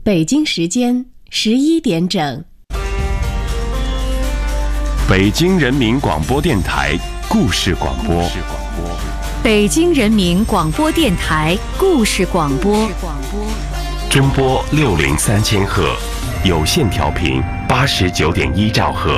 北京时间11点整。 北京人民广播电台故事广播。 北京人民广播电台故事广播。 中波603千赫，有线调频89.1兆赫。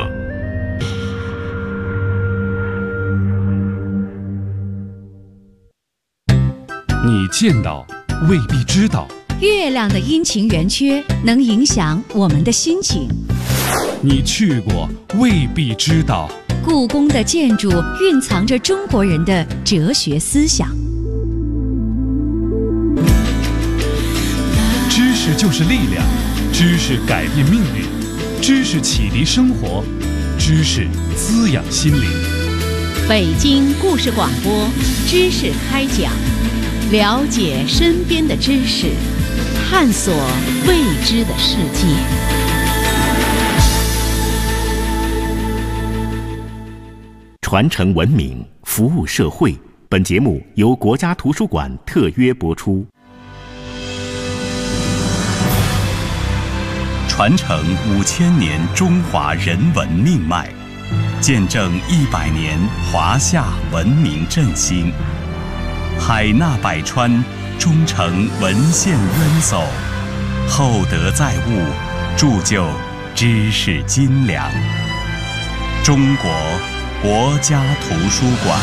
你见到未必知道， 月亮的阴晴圆缺能影响我们的心情。 你去过未必知道， 故宫的建筑蕴藏着中国人的哲学思想。 知识就是力量，知识改变命运，知识启迪生活，知识滋养心灵。 北京故事广播知识开讲，了解身边的知识，探索未知的世界。 传承文明，服务社会。本节目由国家图书馆特约播出。 传承5000年中华人文命脉，见证100年华夏文明振兴。海纳百川，忠诚文献渊薮，厚德载物，铸就知识斤两。中国国家图书馆。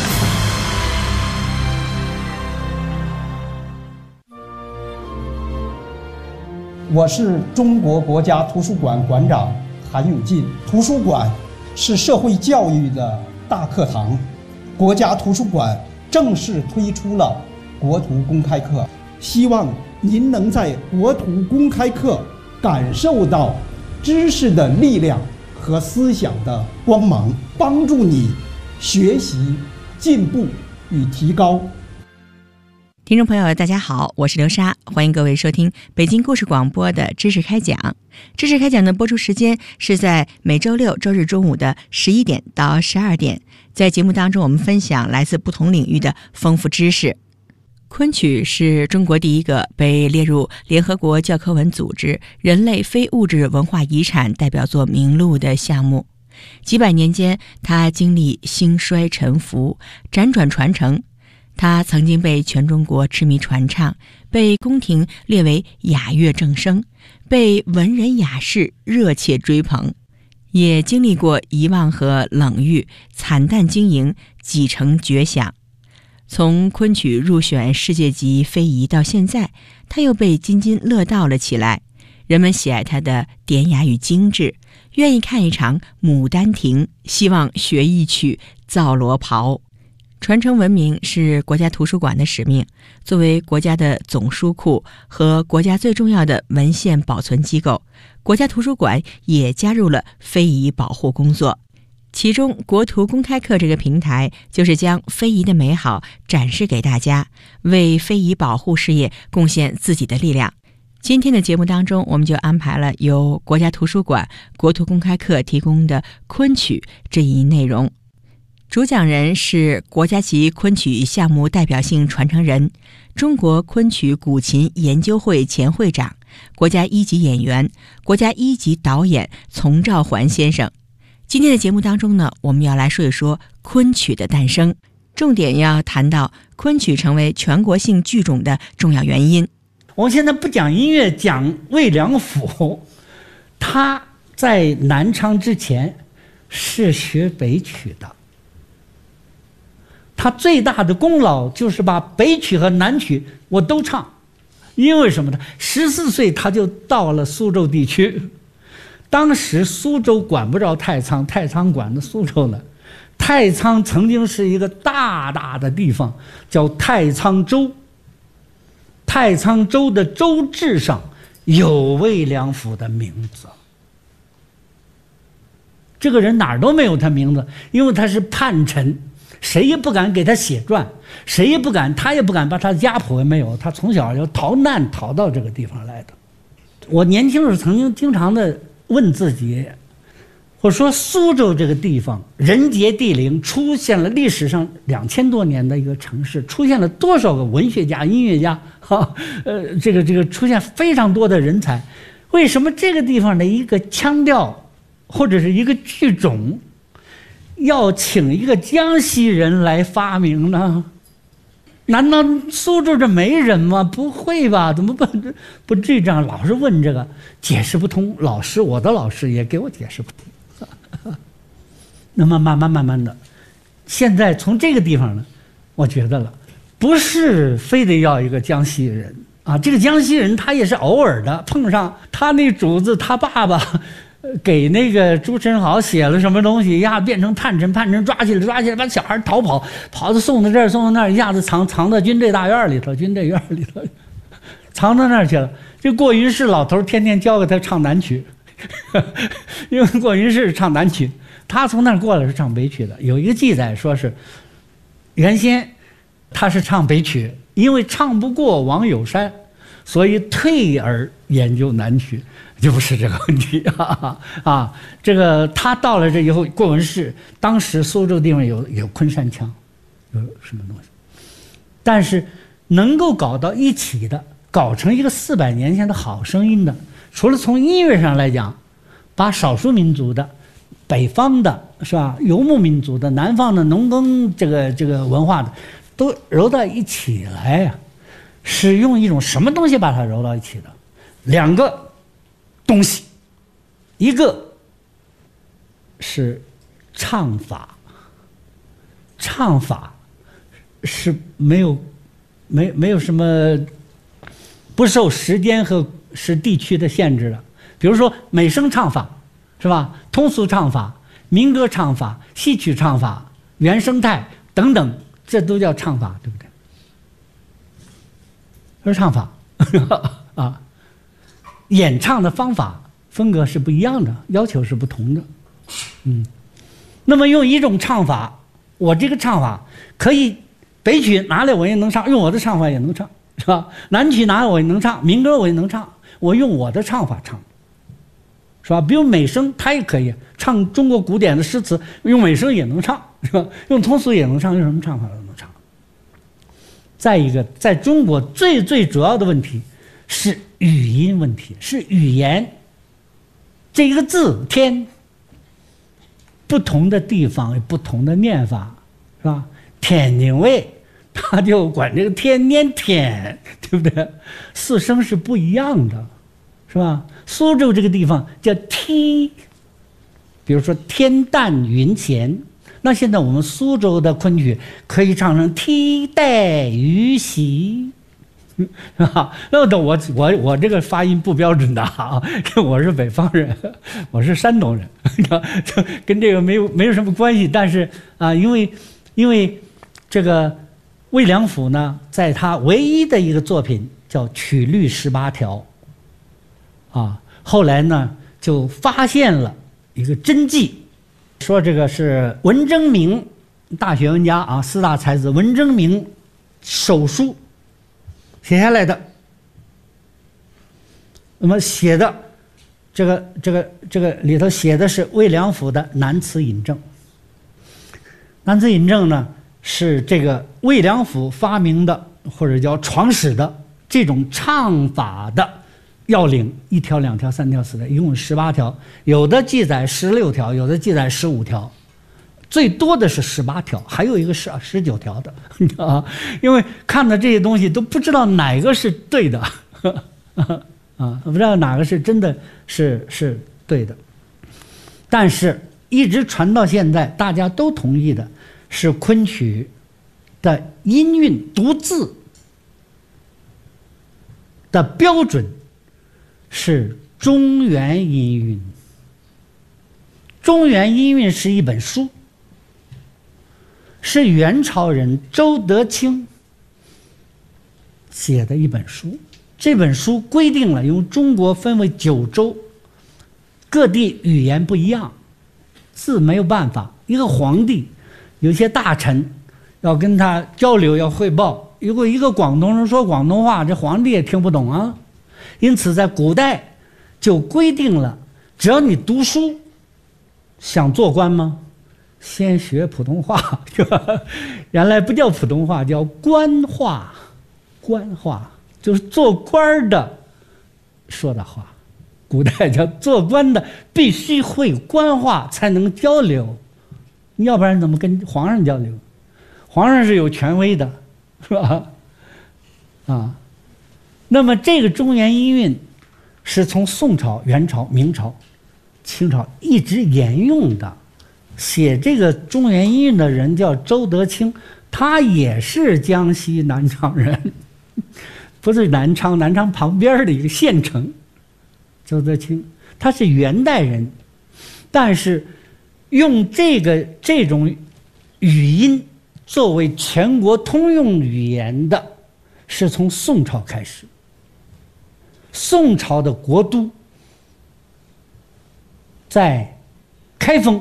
我是中国国家图书馆馆长韩永进。图书馆是社会教育的大课堂，国家图书馆正式推出了国图公开课，希望您能在国图公开课感受到知识的力量和思想的光芒，帮助你学习、进步与提高。 听众朋友大家好，我是刘莎，欢迎各位收听北京故事广播的知识开讲。知识开讲的播出时间是在每周六周日中午的11点到12点，在节目当中我们分享来自不同领域的丰富知识。昆曲是中国第一个被列入联合国教科文组织人类非物质文化遗产代表作名录的项目。几百年间，它经历兴衰沉浮，辗转传承。它曾经被全中国痴迷传唱，被宫廷列为雅乐正声，被文人雅士热切追捧，也经历过遗忘和冷遇，惨淡经营，几成绝响。从昆曲入选世界级非遗到现在，它又被津津乐道了起来。人们喜爱它的典雅与精致，愿意看一场《牡丹亭》，希望学一曲《皂罗袍》。传承文明是国家图书馆的使命，作为国家的总书库和国家最重要的文献保存机构，国家图书馆也加入了非遗保护工作。其中国图公开课这个平台就是将非遗的美好展示给大家，为非遗保护事业贡献自己的力量。今天的节目当中，我们就安排了由国家图书馆国图公开课提供的昆曲这一内容。主讲人是国家级昆曲项目代表性传承人，中国昆曲古琴研究会前会长，国家一级演员、国家一级导演丛兆环先生。今天的节目当中呢，我们要来说一说昆曲的诞生，重点要谈到昆曲成为全国性剧种的重要原因。 我们现在不讲音乐，讲魏良辅。他在南昌之前是学北曲的，他最大的功劳就是把北曲和南曲我都唱。因为什么呢？14岁他就到了苏州地区，当时苏州管不着太仓，太仓管着苏州呢。太仓曾经是一个大大的地方，叫太仓州。太仓州的州志上有魏良辅的名字。这个人哪儿都没有他名字，因为他是叛臣，谁也不敢给他写传，谁也不敢，他也不敢把他家谱也没有，他从小要逃难逃到这个地方来的。我年轻时候曾经经常的问自己，我说苏州这个地方人杰地灵，出现了历史上2000多年的一个城市，出现了多少个文学家、音乐家，这个出现非常多的人才， 为什么这个地方的一个腔调或者是一个剧种要请一个江西人来发明呢？难道苏州这没人吗？不会吧？怎么不至于这样？老是问这个，解释不通。我的老师也给我解释不通。那么慢慢的，现在从这个地方呢，我觉得了，不是非得要一个江西人啊。这个江西人他也是偶尔的碰上，他那主子他爸爸给那个朱宸濠写了什么东西呀，变成叛臣，抓起来，把小孩逃跑到送到这儿，送到那儿，一下子藏到军队大院里头，藏到那儿去了。这过云氏老头天天教给他唱南曲，因为过云氏唱南曲，他从那儿过来是唱北曲的。有一个记载说是原先他是唱北曲，因为唱不过王友山，所以退而研究南曲。就不是这个问题啊！这个他到了这以后，过文氏当时苏州地方有昆山腔，有什么东西，但是能够搞到一起的，搞成一个400年前的好声音的，除了从音乐上来讲，把少数民族的、北方的是吧，游牧民族的、南方的农耕这个文化的，都揉到一起来呀，是用一种什么东西把它揉到一起的？2个东西，一个是唱法是没有什么不受时间和地区的限制的。比如说美声唱法是吧，通俗唱法、民歌唱法、戏曲唱法、原生态等等，这都叫唱法，对不对？这是唱法啊。演唱的方法风格是不一样的，要求是不同的。那么用一种唱法，我这个唱法可以北曲拿来我也能唱，用我的唱法也能唱，是吧？南曲拿来我也能唱，民歌我也能唱，我用我的唱法唱，是吧？比如美声，它也可以唱中国古典的诗词，用美声也能唱，是吧？用通俗也能唱，用什么唱法都能唱。再一个，在中国最主要的问题是语音问题，是语言这一个字天，不同的地方有不同的念法，是吧？天津卫他就管这个天念天，对不对？4声是不一样的，是吧？苏州这个地方叫梯，比如说天淡云闲，那现在我们苏州的昆曲可以唱成梯带鱼席，是吧？那我这个发音不标准的啊，我是北方人，我是山东人，跟这个没有什么关系。但是啊，因为这个魏良辅呢，在他唯一的一个作品叫《曲律18条》啊，后来呢就发现了一个真迹，说这个是文征明大学问家啊，4大才子文征明手书写下来的。那么写的这个里头写的是魏良辅的南词引证。南词引证呢是这个魏良辅发明的或者叫创始的这种唱法的要领，1条、2条、3条、4条，一共18条，有的记载16条，有的记载15条，最多的是18条，还有一个是19条的啊。因为看的这些东西都不知道哪个是对的啊，不知道哪个是真的是对的。但是一直传到现在，大家都同意的是昆曲的音韵读字的标准是中原音韵。中原音韵是一本书，是元朝人周德清写的一本书。这本书规定了用中国分为9州，各地语言不一样，字没有办法。一个皇帝有些大臣要跟他交流，要汇报，如果一个广东人说广东话，这皇帝也听不懂啊。因此在古代就规定了，只要你读书想做官吗？先学普通话，原来不叫普通话，叫官话。官话就是做官的说的话， 古代叫做官的必须会官话才能交流，要不然怎么跟皇上交流？皇上是有权威的，是吧？啊，那么这个中原音韵是从宋朝、元朝、明朝、清朝一直沿用的。写这个中原音韵的人叫周德清，他也是江西南昌人，不是南昌，南昌旁边的一个县城。周德清他是元代人，但是用这种语音作为全国通用语言的是从宋朝开始。宋朝的国都在开封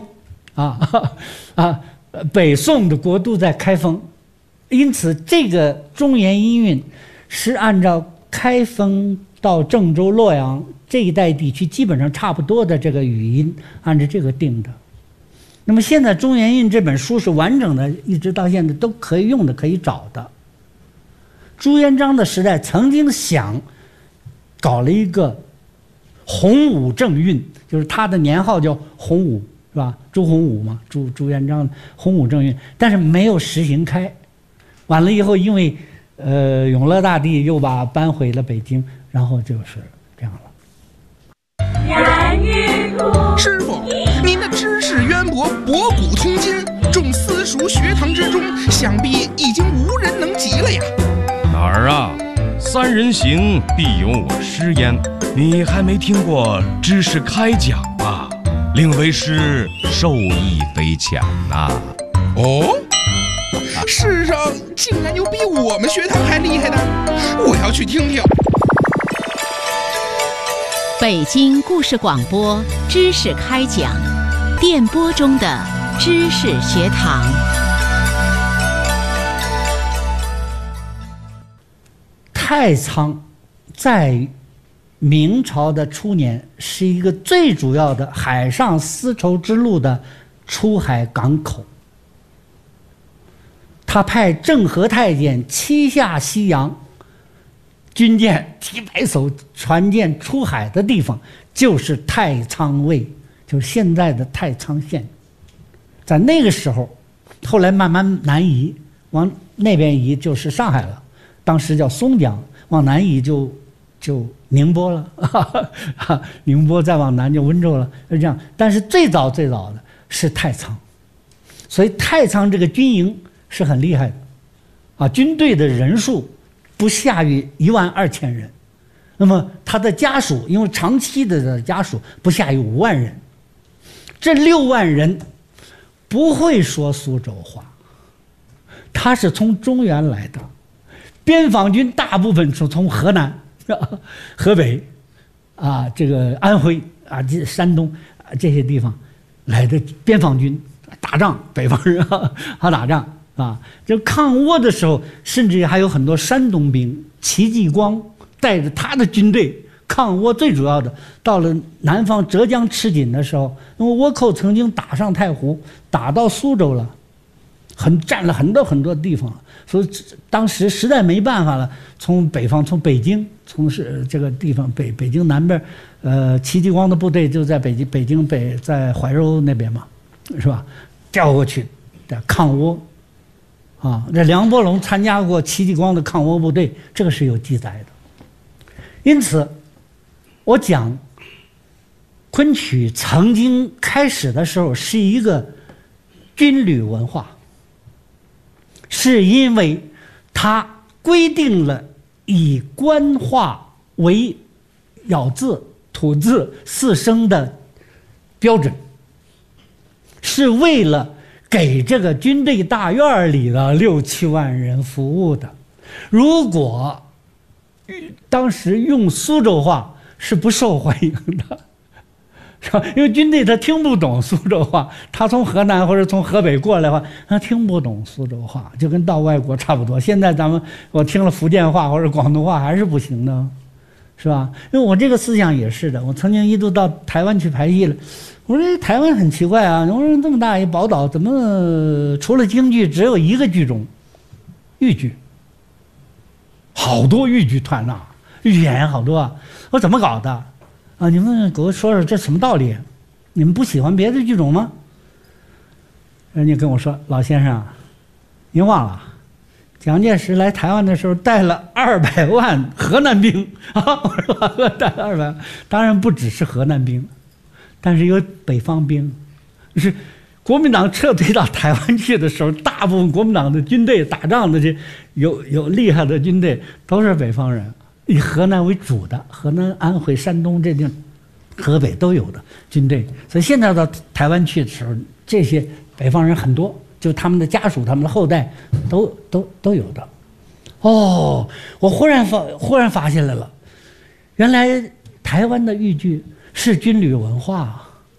北宋的国都在开封，因此这个中原音韵是按照开封到郑州、洛阳这一带地区基本上差不多的这个语音，按照这个定的。那么现在《中原韵》这本书是完整的，一直到现在都可以用的，可以找的。朱元璋的时代曾经想搞了一个洪武正韵，就是他的年号叫洪武，是吧？朱洪武嘛，朱元璋洪武正韵，但是没有实行开。完了以后，因为永乐大帝又把搬回了北京，然后就是这样了。 师傅，您的知识渊博，博古通今，众私塾学堂之中，想必已经无人能及了呀。 哪儿啊？三人行，必有我师焉。你还没听过知识开讲吧？令为师受益匪浅呐。 哦，世上竟然有比我们学堂还厉害的，我要去听听。 北京故事广播知识开讲，电波中的知识学堂。 太仓在明朝的初年是一个最主要的海上丝绸之路的出海港口。他派郑和太监七下西洋，军舰几百艘船舰出海的地方就是太仓卫，就是现在的太仓县。在那个时候，后来慢慢南移，往那边移就是上海了，当时叫松江，往南移就宁波了，宁波再往南就温州了，就这样。但是最早的是太仓，所以太仓这个军营是很厉害的，军队的人数不下于12000人，那么他的家属，因为长期的家属不下于5万人，这6万人不会说苏州话，他是从中原来的，边防军大部分是从河南、河北这个安徽这山东这些地方来的边防军打仗，北方人打仗。就抗倭的时候，甚至还有很多山东兵，戚继光带着他的军队抗倭，最主要的到了南方浙江吃紧的时候，因为倭寇曾经打上太湖，打到苏州了，占了很多地方了，所以当时实在没办法了，从北方，从北京，从这个地方北京南边，戚继光的部队就在北京在怀柔那边嘛，是吧？调过去抗倭。这梁伯龙参加过戚继光的抗倭部队，这个是有记载的。因此，我讲昆曲曾经开始的时候是一个军旅文化，是因为它规定了以官话为咬字、吐字、四声的标准，是为了给这个军队大院里的6、7万人服务的。如果当时用苏州话是不受欢迎的，是吧？因为军队他听不懂苏州话，他从河南或者从河北过来的话，他听不懂苏州话，就跟到外国差不多。现在我听了福建话或者广东话还是不行的，是吧？因为我这个思想也是的，我曾经一度到台湾去排戏了。我说台湾很奇怪啊！我说这么大一宝岛，怎么除了京剧只有一个剧种，豫剧，好多豫剧团呐，豫演员好多啊！我说怎么搞的？ 啊，你们给我说说这什么道理？你们不喜欢别的剧种吗？人家跟我说，老先生，您忘了，蒋介石来台湾的时候带了200万河南兵啊！我说带了200万，当然不只是河南兵，但是有北方兵。是国民党撤退到台湾去的时候，大部分国民党的军队打仗的这有厉害的军队都是北方人，以河南为主的，河南、安徽、山东这地方，河北都有的军队。所以现在到台湾去的时候，这些北方人很多，就他们的家属、他们的后代都有的。哦，我忽然发现来了，原来台湾的豫剧是军旅文化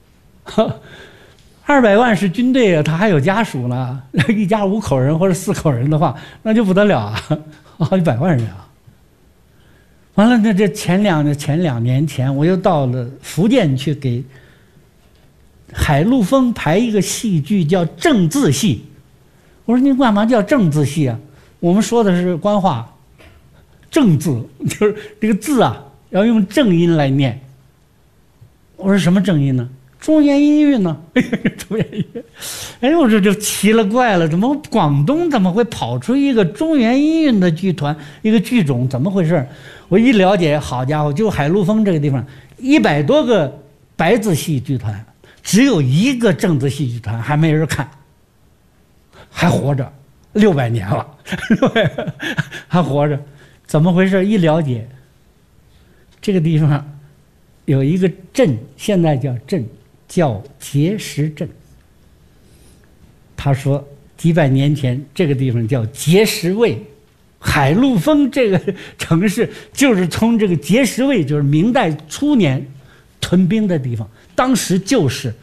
，200万是军队啊，他还有家属呢，一家5口人或者4口人的话，那就不得了啊，好几百万人啊。完了，那这前2年前，我又到了福建去给海陆丰排一个戏剧，叫正字戏。我说你干嘛叫正字戏啊？我们说的是官话，正字就是这个字啊，要用正音来念。我说什么正音呢？中原音韵呢？中原音韵，哎，我这就奇了怪了，怎么广东怎么会跑出一个中原音韵的剧团，一个剧种？怎么回事？我一了解，好家伙，就海陆丰这个地方，100多个白字戏剧团，只有1个正字戏剧团还没人看，还活着，600年了，还活着，怎么回事？一了解，这个地方有一个镇，现在叫镇，叫碣石镇。他说几百年前这个地方叫碣石卫，海陆丰这个城市就是从这个碣石卫，就是明代初年屯兵的地方，当时就是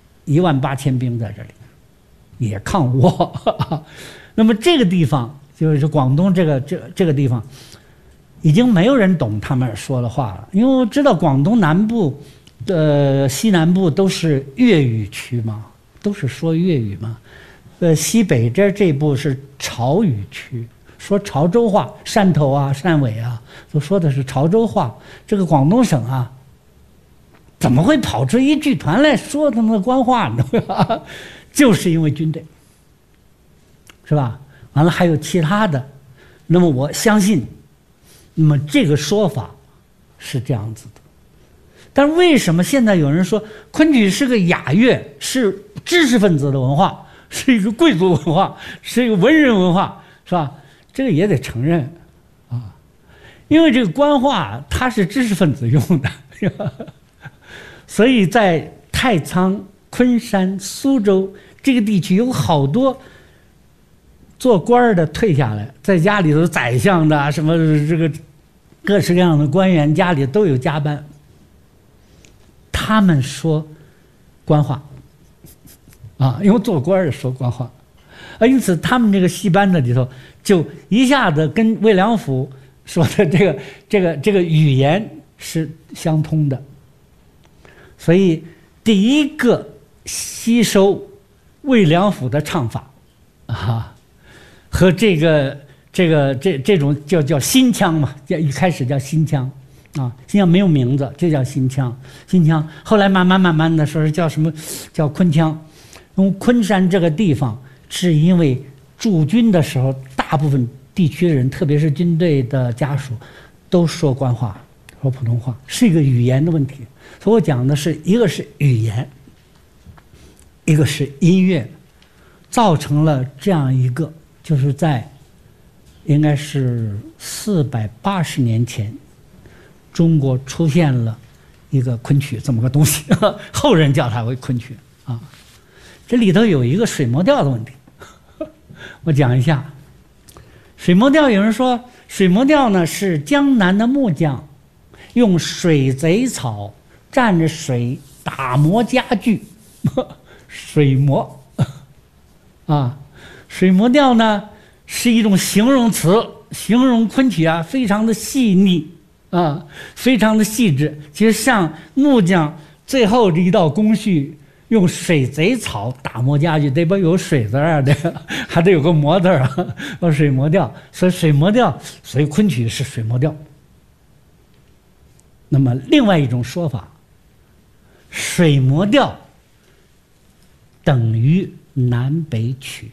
18000兵在这里，也抗倭。那么这个地方就是广东这个地方，已经没有人懂他们说的话了，因为我知道广东南部西南部都是粤语区嘛，都是说粤语嘛。西北这部是潮语区，说潮州话，汕头啊、汕尾啊，都说的是潮州话。这个广东省啊，怎么会跑出一剧团来说他们的官话呢？就是因为军队，是吧？完了还有其他的，那么我相信，那么这个说法是这样子的。但为什么现在有人说昆曲是个雅乐，是知识分子的文化，是一个贵族文化，是一个文人文化，是吧？这个也得承认啊，因为这个官话它是知识分子用的，所以在太仓、昆山、苏州这个地区有好多做官的退下来，在家里头宰相的什么这个各式各样的官员家里都有加班，他们说官话啊，因为做官的说官话啊，因此他们这个戏班子里头就一下子跟魏良辅说的这个语言是相通的，所以第一个吸收魏良辅的唱法啊，和这种叫新腔嘛，一开始叫新腔啊，新腔没有名字，就叫新腔。新腔后来慢慢的说是叫什么，叫昆腔。因为昆山这个地方是因为驻军的时候，大部分地区人，特别是军队的家属，都说官话，说普通话，是一个语言的问题。所以我讲的是一个是语言，一个是音乐，造成了这样一个，就是在应该是480年前，中国出现了一个昆曲这么个东西，后人叫它为昆曲啊。这里头有一个水磨调的问题，我讲一下。水磨调有人说，水磨调呢是江南的木匠用水贼草蘸着水打磨家具，水磨啊，水磨调呢是一种形容词，形容昆曲啊非常的细腻啊，非常的细致。其实像木匠最后这一道工序，用水贼草打磨家具，得不有水字啊，这个还得有个磨字啊，水磨调。所以水磨调，所以昆曲是水磨调。那么另外一种说法水磨调等于南北曲。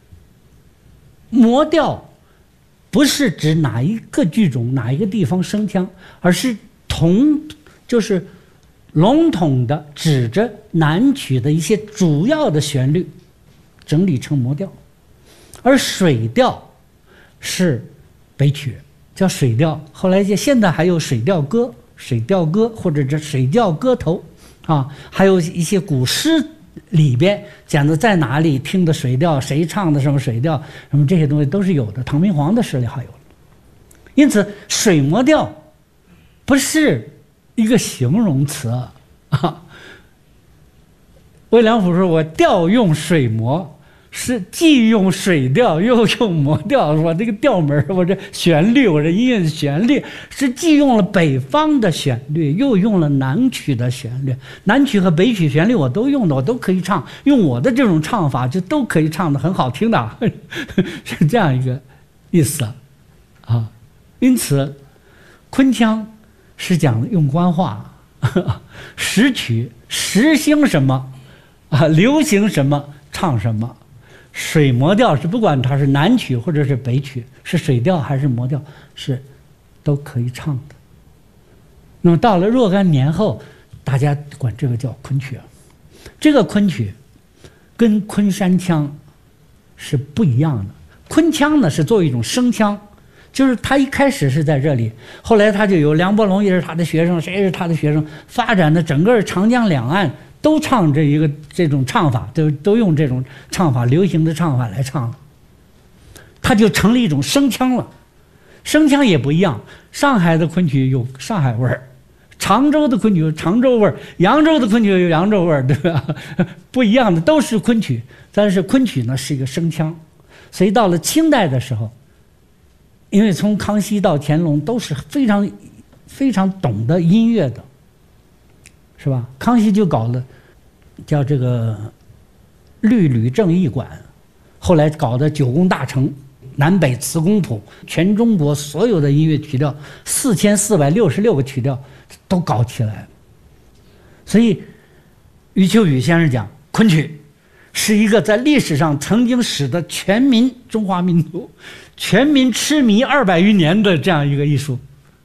磨调不是指哪一个剧种哪一个地方声腔，而是就是笼统的指着南曲的一些主要的旋律整理成磨调。而水调是北曲，叫水调，后来现在还有水调歌、水调歌或者这水调歌头啊，还有一些古诗里边讲的在哪里听的水调，谁唱的什么水调，什么这些东西都是有的，唐明皇的诗里还有。因此水磨调不是一个形容词啊。魏良辅说我调用水磨，是既用水调又用磨调，我这个调门，我这旋律，我这音乐旋律是既用了北方的旋律，又用了南曲的旋律。南曲和北曲旋律我都用的，我都可以唱，用我的这种唱法就都可以唱得很好听的，是这样一个意思啊。因此昆腔是讲用官话，时曲时兴什么啊，流行什么唱什么。水磨调是不管它是南曲或者是北曲，是水调还是磨调，是都可以唱的。那么到了若干年后，大家管这个叫昆曲。这个昆曲跟昆山腔是不一样的。昆腔呢是作为一种声腔，就是他一开始是在这里，后来他就有梁伯龙也是他的学生，谁是他的学生，发展的整个长江两岸都唱这种唱法，都用这种唱法，流行的唱法来唱，它就成了一种声腔了。声腔也不一样，上海的昆曲有上海味儿，常州的昆曲有常州味儿，扬州的昆曲有扬州味儿，对吧？不一样的，都是昆曲，但是昆曲呢是一个声腔。所以到了清代的时候，因为从康熙到乾隆都是非常非常懂得音乐的，是吧？康熙就搞了叫这个律吕正义馆，后来搞的九宫大成、南北词公谱，全中国所有的音乐曲调4466个曲调都搞起来了。所以余秋雨先生讲，昆曲是一个在历史上曾经使得全民中华民族全民痴迷200余年的这样一个艺术。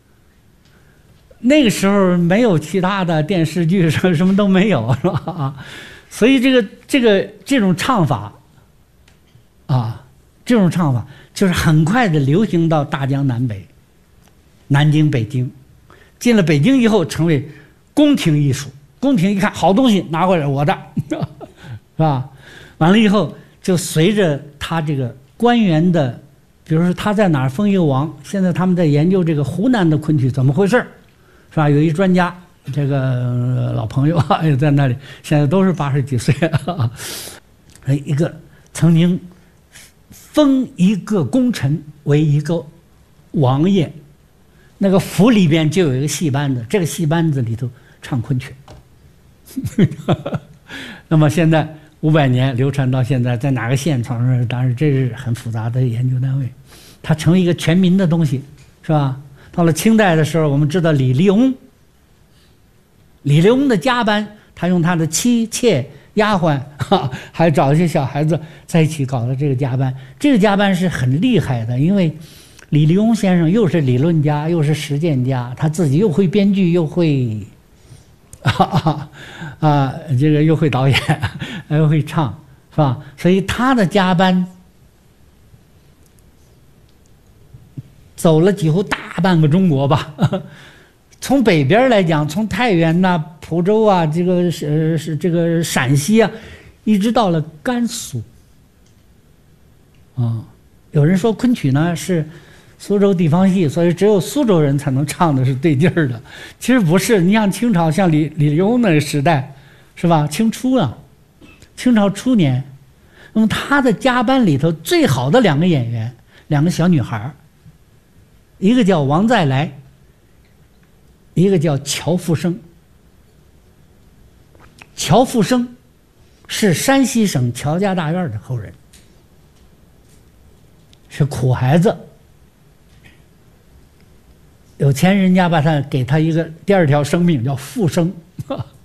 那个时候没有其他的电视剧，什么都没有，是吧？所以这种唱法啊，这种唱法就是很快的流行到大江南北，南京、北京。进了北京以后，成为宫廷艺术。宫廷一看好东西拿过来，我的，是吧？完了以后，就随着他这个官员的，比如说他在哪儿封一个王，现在他们在研究这个湖南的昆曲怎么回事，是吧？有一专家，这个老朋友也在那里，现在都是80几岁啊。一个曾经封一个功臣为一个王爷，那个府里边就有一个戏班子，这个戏班子里头唱昆曲。那么现在500年流传到现在，在哪个县唱出来？当然这是很复杂的研究单位，它成为一个全民的东西，是吧？到了清代的时候，我们知道李利翁的家班，他用他的妻妾丫鬟，还找一些小孩子在一起搞的这个家班。这个家班是很厉害的，因为李利翁先生又是理论家又是实践家，他自己又会编剧又会这个又会导演又会唱，是吧？所以他的家班走了几乎大半个中国吧。从北边来讲，从太原呐、蒲州啊，这个是这个陕西啊，一直到了甘肃。有人说昆曲呢是苏州地方戏，所以只有苏州人才能唱的是对劲儿的。其实不是，你像清朝，像李利翁那个时代，是吧？清初啊，清朝初年，那么他的家班里头最好的2个演员，2个小女孩，一个叫王再来，一个叫乔复生。乔复生是山西省乔家大院的后人，是苦孩子。有钱人家给他一个第2条生命，叫复生。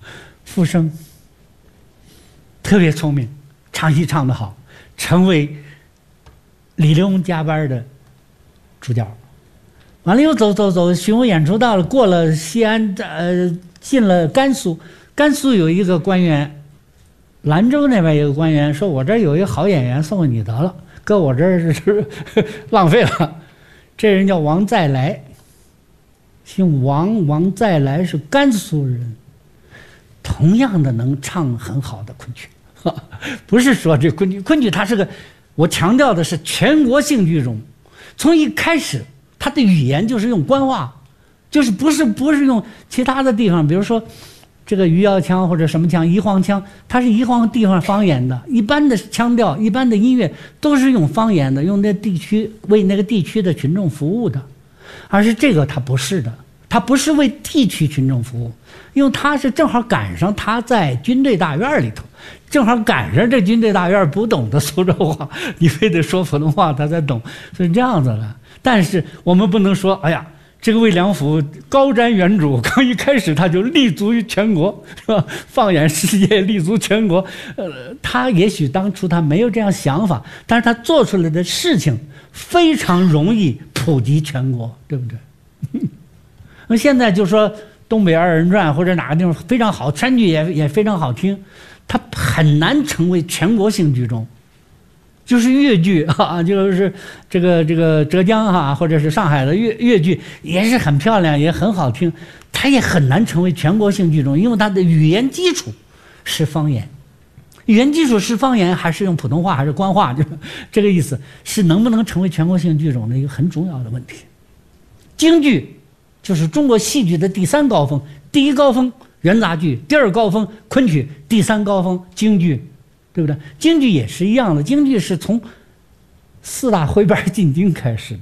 复生，特别聪明，唱戏唱得好，成为李流洪加班的主角。完了又走，巡回演出到了，过了西安，进了甘肃。甘肃有一个官员，兰州那边有个官员说：“我这儿有一个好演员，送给你得了，搁我这儿是浪费了。”这人叫王再来，姓王，王再来是甘肃人，同样的能唱很好的昆曲。不是说这昆曲它是个，我强调的是全国性剧种，从一开始它的语言就是用官话，就是不是用其他的地方，比如说这个余姚腔或者什么腔，宜黄腔，它是宜黄地方方言的，一般的腔调、一般的音乐都是用方言的，用那地区为那个地区的群众服务的，而是这个它不是的，它不是为地区群众服务，因为它是正好赶上他在军队大院里头，正好赶上这军队大院不懂得苏州话，你非得说普通话他才懂，是这样子的。但是我们不能说，哎呀，这个魏良辅高瞻远瞩，刚一开始他就立足于全国，是吧？放眼世界，立足全国。他也许当初他没有这样想法，但是他做出来的事情非常容易普及全国，对不对？那现在就说东北二人转或者哪个地方非常好，川剧也非常好听，它很难成为全国性剧种。就是粤剧啊，就是这个浙江哈，或者是上海的粤剧也是很漂亮，也很好听，它也很难成为全国性剧种，因为它的语言基础是方言，语言基础是方言，还是用普通话还是官话，就这个意思，是能不能成为全国性剧种的一个很重要的问题。京剧就是中国戏剧的第三高峰，第一高峰元杂剧，第二高峰昆曲，第三高峰京剧。对不对？京剧也是一样的，京剧是从四大徽班进京开始的，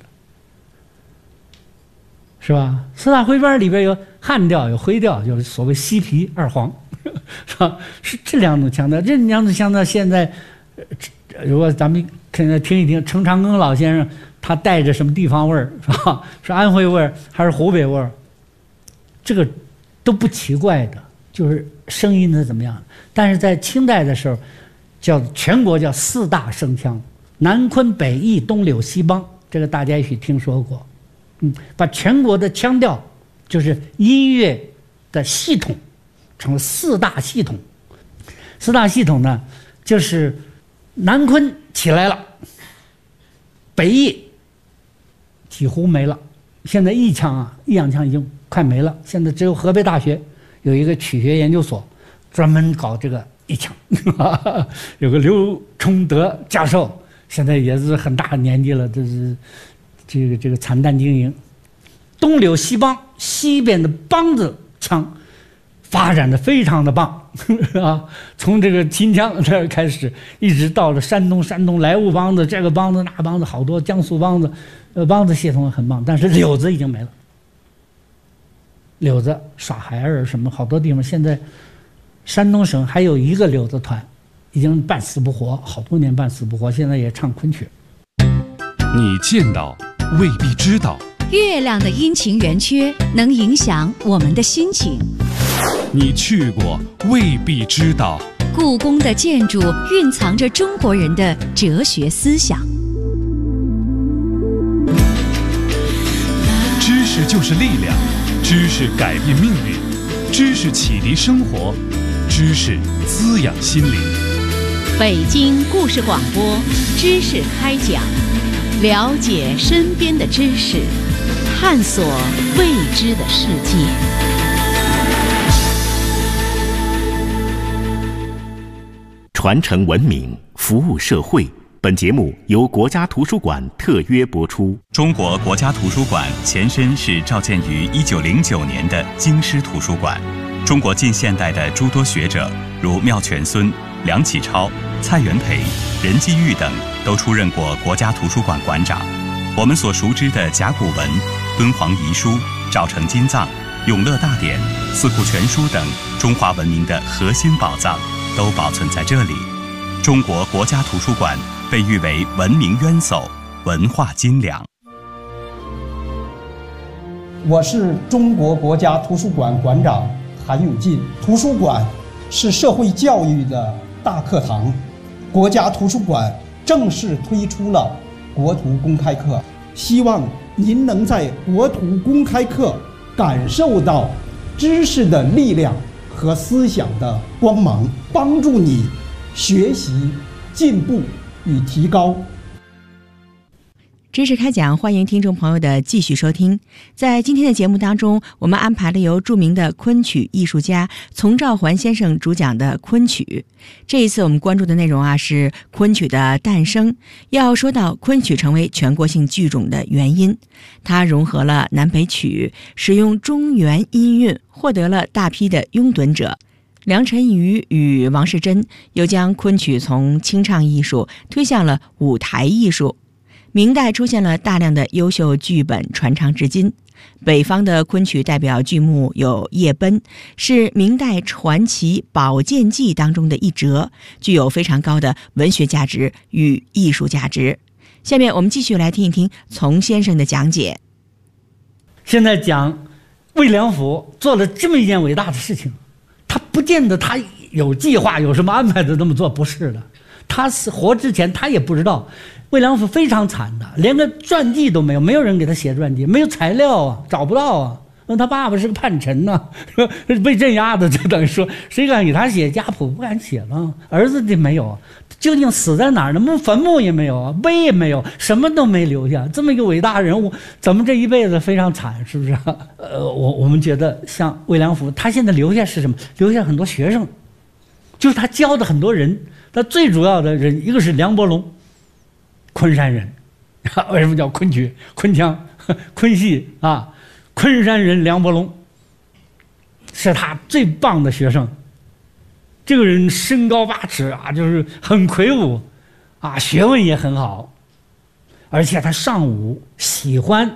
是吧？四大徽班里边有汉调，有徽调，就是所谓西皮二黄，是吧？是这两种腔调。这两种腔调现在，如果咱们可能听一听程长庚老先生，他带着什么地方味儿，是吧？是安徽味儿还是湖北味儿？这个都不奇怪的，就是声音的怎么样。但是在清代的时候，全国叫四大声腔，南昆北弋东柳西梆，这个大家也许听说过。把全国的腔调，就是音乐的系统，成了四大系统。四大系统呢，就是南昆起来了，北弋几乎没了，现在弋腔啊，弋阳腔已经快没了，现在只有河北大学有一个曲学研究所，专门搞这个弋腔，有个刘崇德教授，现在也是很大年纪了，这是这个惨淡经营。东柳西梆，西边的梆子腔发展的非常的棒啊，从这个秦腔这儿开始，一直到了山东莱芜梆子，这个梆子那梆子好多，江苏梆子，梆子系统很棒，但是柳子已经没了。柳子、耍孩儿什么好多地方，现在山东省还有一个柳子团，已经半死不活，好多年半死不活，现在也唱昆曲。 你见到未必知道， 月亮的阴晴圆缺能影响我们的心情。 你去过未必知道， 故宫的建筑蕴藏着中国人的哲学思想。 知识就是力量，知识改变命运，知识启迪生活，知识滋养心灵。 北京故事广播知识开讲，了解身边的知识，探索未知的世界。 传承文明，服务社会。本节目由国家图书馆特约播出。 中国国家图书馆前身是召建于1909年的京师图书馆。中国近现代的诸多学者，如妙泉孙、梁启超、蔡元培、任继玉等，都出任过国家图书馆馆长。我们所熟知的甲骨文、敦煌遗书、赵城金藏、永乐大典、四库全书等中华文明的核心宝藏，都保存在这里。中国国家图书馆被誉为文明渊薮、文化金粮。 我是中国国家图书馆馆长韩永进。图书馆是社会教育的大课堂，国家图书馆正式推出了国图公开课，希望您能在国图公开课感受到知识的力量和思想的光芒，帮助你学习、进步与提高。 知识开讲，欢迎听众朋友的继续收听。在今天的节目当中，我们安排了由著名的昆曲艺术家丛兆环先生主讲的昆曲。这一次我们关注的内容是昆曲的诞生。要说到昆曲成为全国性剧种的原因，它融合了南北曲，使用中原音韵，获得了大批的拥趸者。梁辰瑜与王世贞又将昆曲从清唱艺术推向了舞台艺术。明代出现了大量的优秀剧本传唱至今。北方的昆曲代表剧目有《夜奔》，是明代传奇《宝剑记》当中的一折，具有非常高的文学价值与艺术价值。下面我们继续来听一听丛先生的讲解。 现在讲魏良辅做了这么一件伟大的事情，他不见得他有计划有什么安排的这么做，不是的。他死活之前他也不知道，魏良辅非常惨的，连个传记都没有，没有人给他写传记，没有材料啊，找不到啊。他爸爸是个叛臣呢，被镇压的，就等于说谁敢给他写家谱，不敢写了。儿子的没有，究竟死在哪儿呢？坟墓也没有啊，碑也没有，什么都没留下。这么一个伟大人物，怎么这一辈子非常惨，是不是？我们觉得像魏良辅，他现在留下是什么？留下很多学生，就是他教的很多人。他最主要的人，一个是梁伯龙，昆山人，为什么叫昆曲、昆腔、昆戏啊？昆山人梁伯龙是他最棒的学生。这个人身高8尺啊，就是很魁梧啊，学问也很好，而且他尚武，喜欢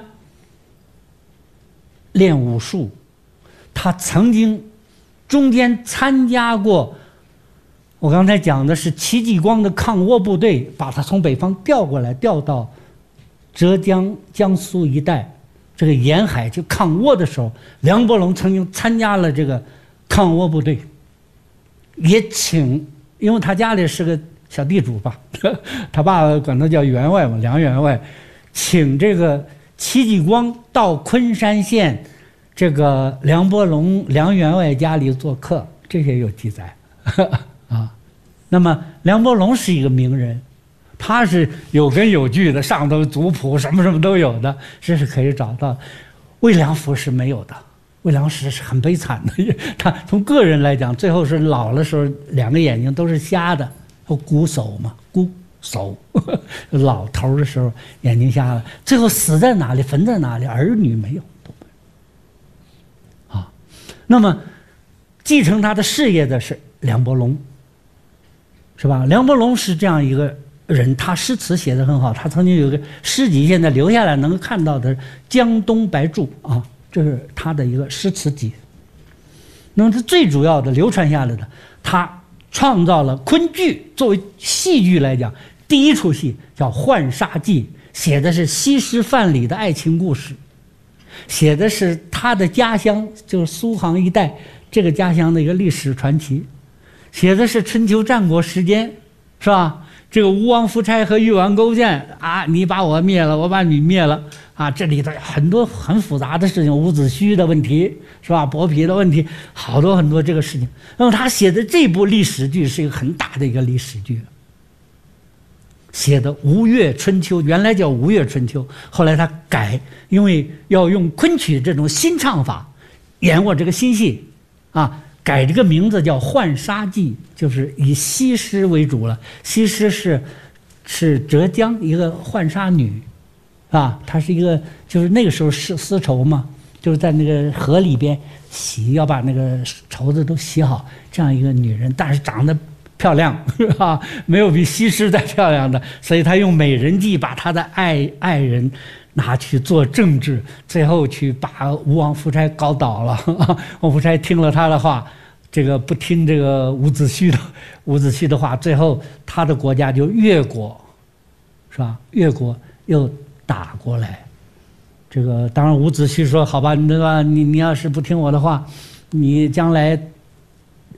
练武术。他曾经中间参加过。我刚才讲的是戚继光的抗倭部队，把他从北方调过来，调到浙江、江苏一带，这个沿海去抗倭的时候，梁伯龙曾经参加了这个抗倭部队，也请，因为他家里是个小地主吧，他爸管他叫员外嘛，梁员外，请这个戚继光到昆山县这个梁伯龙、梁员外家里做客，这些有记载。啊，那么梁伯龙是一个名人，他是有根有据的，上头族谱什么什么都有的，这是可以找到。魏良辅是没有的，魏良辅是很悲惨的。他从个人来讲，最后是老的时候2个眼睛都是瞎的，孤叟嘛，孤叟，老头的时候眼睛瞎了，最后死在哪里，坟在哪里，儿女没有，都没有。啊，那么继承他的事业的是梁伯龙。是吧？梁伯龙是这样一个人，他诗词写得很好。他曾经有个诗集，现在留下来能够看到的《江东白柱》啊，这是他的一个诗词集。那么，这最主要的流传下来的，他创造了昆剧作为戏剧来讲，第一出戏叫《浣纱记》，写的是西施范蠡的爱情故事，写的是他的家乡，就是苏杭一带这个家乡的一个历史传奇。写的是春秋战国时间，是吧？这个吴王夫差和越王勾践啊，你把我灭了，我把你灭了啊！这里头很多很复杂的事情，伍子胥的问题，是吧？伯嚭的问题，好多很多这个事情。那么他写的这部历史剧是一个很大的一个历史剧，写的吴越春秋，原来叫吴越春秋，后来他改，因为要用昆曲这种新唱法演我这个新戏啊。改这个名字叫《浣纱记》，就是以西施为主了。西施是浙江一个浣纱女，啊，她是一个就是那个时候是丝绸嘛，就是在那个河里边洗，要把那个绸子都洗好，这样一个女人，但是长得漂亮啊，没有比西施再漂亮的，所以她用美人计把她的爱人拿去做政治，最后去把吴王夫差搞倒了。王夫差听了他的话，这个不听这个伍子胥的话，最后他的国家就越国，是吧？越国又打过来。这个当然伍子胥说：“好吧，你要是不听我的话，你将来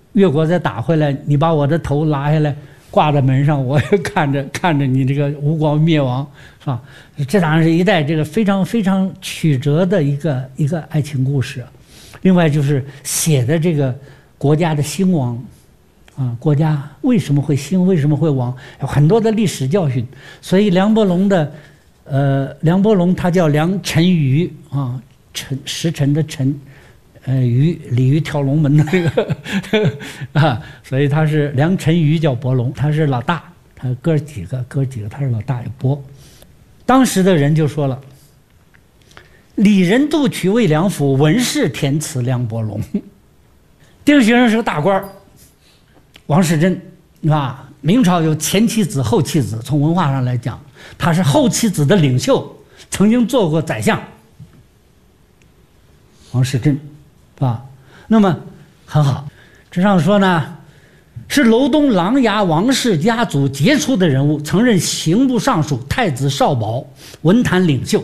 越国再打回来，你把我的头拉下来挂在门上，我也看着你这个吴国灭亡，是吧？这当然是一代这个非常非常曲折的一个爱情故事。另外就是写的这个国家的兴亡，啊，国家为什么会兴，为什么会亡，有很多的历史教训。所以梁伯龙他叫梁辰鱼啊，时辰的辰，鱼鲤鱼跳龙门的这个啊，所以他是梁辰鱼叫伯龙，他是老大，他哥几个他是老大有伯。当时的人就说了。李仁度取魏良府，文士填词梁伯龙。丁学生是个大官，王士祯，是吧？明朝有前七子、后七子，从文化上来讲，他是后七子的领袖，曾经做过宰相。王士祯，是吧？那么很好。这上说呢，是楼东琅琊王氏家族杰出的人物，曾任刑部尚书、太子少保、文坛领袖。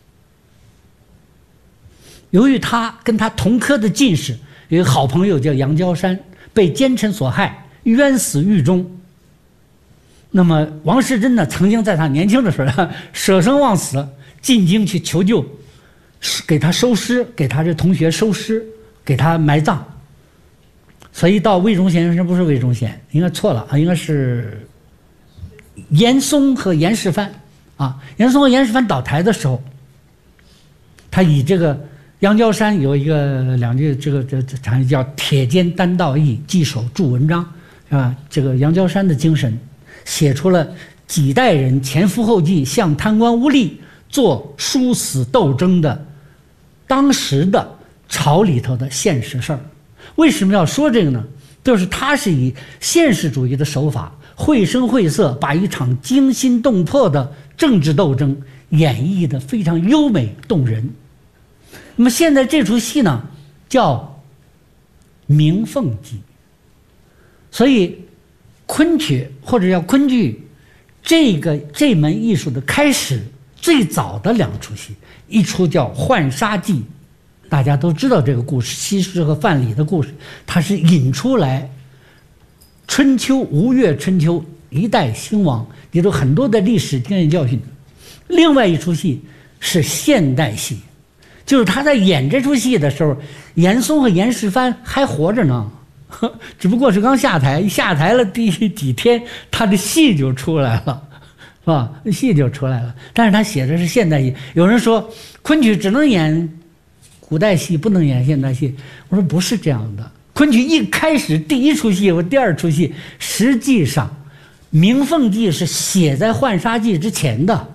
由于他跟他同科的进士有一个好朋友叫杨娇山，被奸臣所害，冤死狱中。那么王士祯呢，曾经在他年轻的时候舍生忘死，进京去求救，给他收尸，给他这同学收尸，给他埋葬。所以到魏忠贤，不是魏忠贤，应该错了啊，应该是严嵩和严世蕃啊。严嵩和严世蕃倒台的时候，他以这个杨娇山有一个两句，这常叫铁肩担道义，记手著文章，是吧？这个杨娇山的精神，写出了几代人前赴后继，向贪官污吏做殊死斗争的当时的朝里头的现实事儿。为什么要说这个呢？就是他是以现实主义的手法，绘声绘色，把一场惊心动魄的政治斗争演绎得非常优美动人。那么现在这出戏呢，叫《鸣凤记》，所以昆曲或者叫昆剧，这门艺术的开始，最早的两出戏，一出叫《浣纱记》，大家都知道这个故事，西施和范蠡的故事，它是引出来春秋吴越春秋一代兴亡里头很多的历史经验教训。另外一出戏是现代戏。就是他在演这出戏的时候，严嵩和严世蕃还活着呢，只不过是刚下台，下台了第几天，他的戏就出来了，是吧？戏就出来了。但是他写的是现代戏。有人说昆曲只能演古代戏，不能演现代戏。我说不是这样的。昆曲一开始第一出戏和第二出戏，实际上《鸣凤记》是写在《浣纱记》之前的。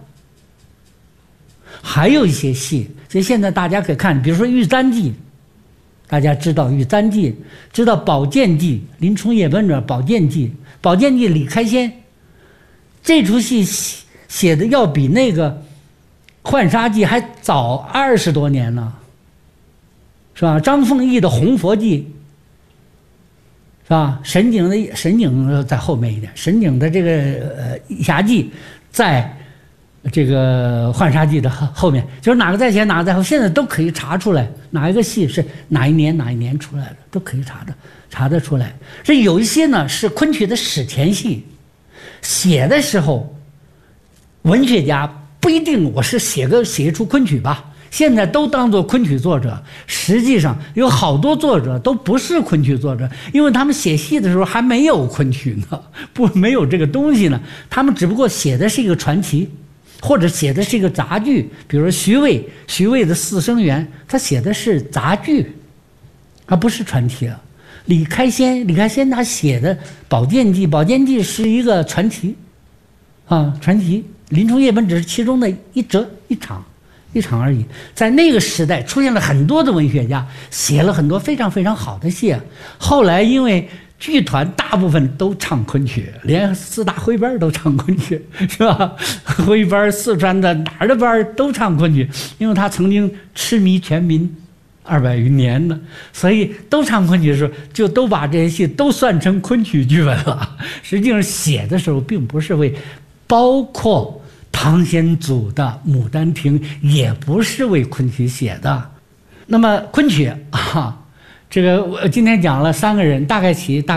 还有一些戏，所以现在大家可以看，比如说《玉簪记》，大家知道《玉簪记》，知道《宝剑记》，林冲夜奔着《宝剑记》，《宝剑记》李开先，这出戏写的要比那个《浣纱记》还早20多年呢，是吧？张凤毅的《红佛记》，是吧？沈景在后面一点，沈景的这个《义侠记》在这个《浣纱记》的后面，就是哪个在前哪个在后，现在都可以查出来哪一个戏是哪一年出来的，都可以查得出来。这有一些呢是昆曲的史前戏，写的时候文学家不一定我是写一出昆曲吧，现在都当作昆曲作者，实际上有好多作者都不是昆曲作者，因为他们写戏的时候还没有昆曲呢，没有这个东西呢，他们只不过写的是一个传奇。或者写的是一个杂剧，比如说徐渭的《四声园》，他写的是杂剧，而不是传奇啊。李开先他写的《宝剑记》，《宝剑记》是一个传奇，啊，传奇。林冲夜奔只是其中的一场而已。在那个时代，出现了很多的文学家，写了很多非常非常好的戏。后来因为剧团大部分都唱昆曲，连4大徽班都唱昆曲，是吧？徽班、四川的哪儿的班都唱昆曲，因为他曾经痴迷全民200余年呢，所以都唱昆曲的时候，就都把这些戏都算成昆曲剧本了。实际上写的时候，并不是为包括唐先祖的《牡丹亭》，也不是为昆曲写的。那么昆曲啊。 这个我今天讲了3个人，大概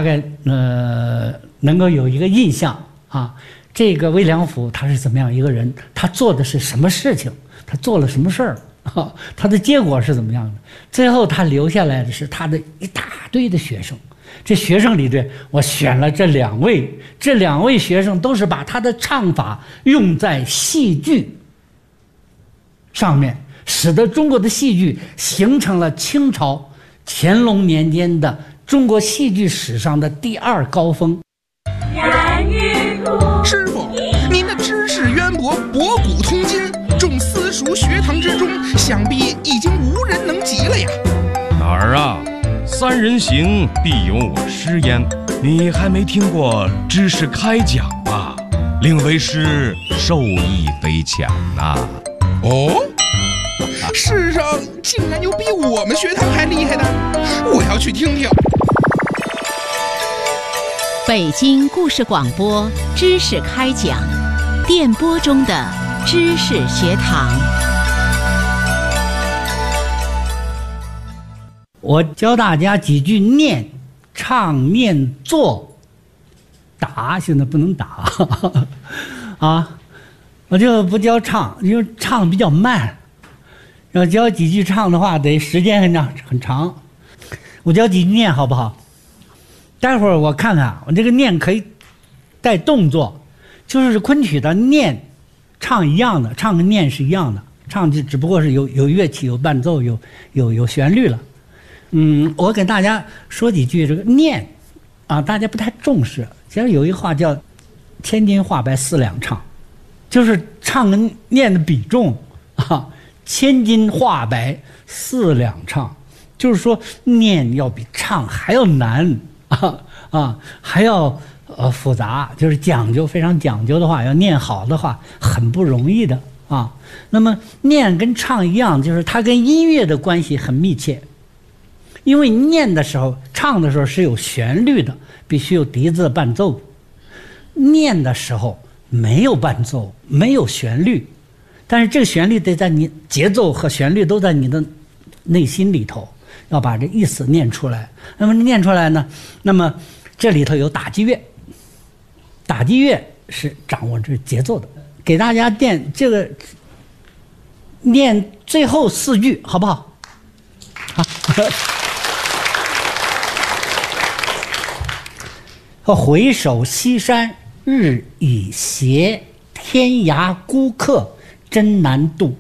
能够有一个印象啊。这个魏良辅他是怎么样一个人？他做的是什么事情？他做了什么事儿？他的结果是怎么样的？最后他留下来的是他的一大堆的学生。这学生里边，我选了这两位学生都是把他的唱法用在戏剧上面，使得中国的戏剧形成了清朝乾隆年间的中国戏剧史上的第2高峰。 师傅，您的知识渊博，博古通今，众私塾学堂之中，想必已经无人能及了呀。 哪儿啊？三人行，必有我师焉。你还没听过知识开讲吧？令为师受益匪浅呐。 哦，世上竟然有比我们学堂还厉害的，我要去听听。 北京故事广播知识开讲，电波中的知识学堂。 我教大家几句念、唱、念、做、打，现在不能打啊！我就不教唱，因为唱比较慢。要教几句唱的话，得时间很长。我教几句念好不好？待会儿我看看，我这个念可以带动作，就是昆曲的念、唱一样的，唱跟念是一样的，唱就只不过是有乐器、有伴奏、有旋律了。我给大家说几句这个念啊，大家不太重视。其实有一话叫“千金化白4两唱”，就是唱跟念的比重啊，千金化白4两唱，就是说念要比唱还要难还要复杂，就是讲究，非常讲究的话，要念好的话很不容易的啊。那么念跟唱一样，就是它跟音乐的关系很密切。因为念的时候、唱的时候是有旋律的，必须有笛子伴奏。念的时候没有伴奏，没有旋律，但是这个旋律得在你节奏和旋律都在你的内心里头，要把这意思念出来。那么念出来呢，那么这里头有打击乐，打击乐是掌握这节奏的。给大家念这个，念最后4句，好不好？回首西山日已斜，天涯孤客真难渡。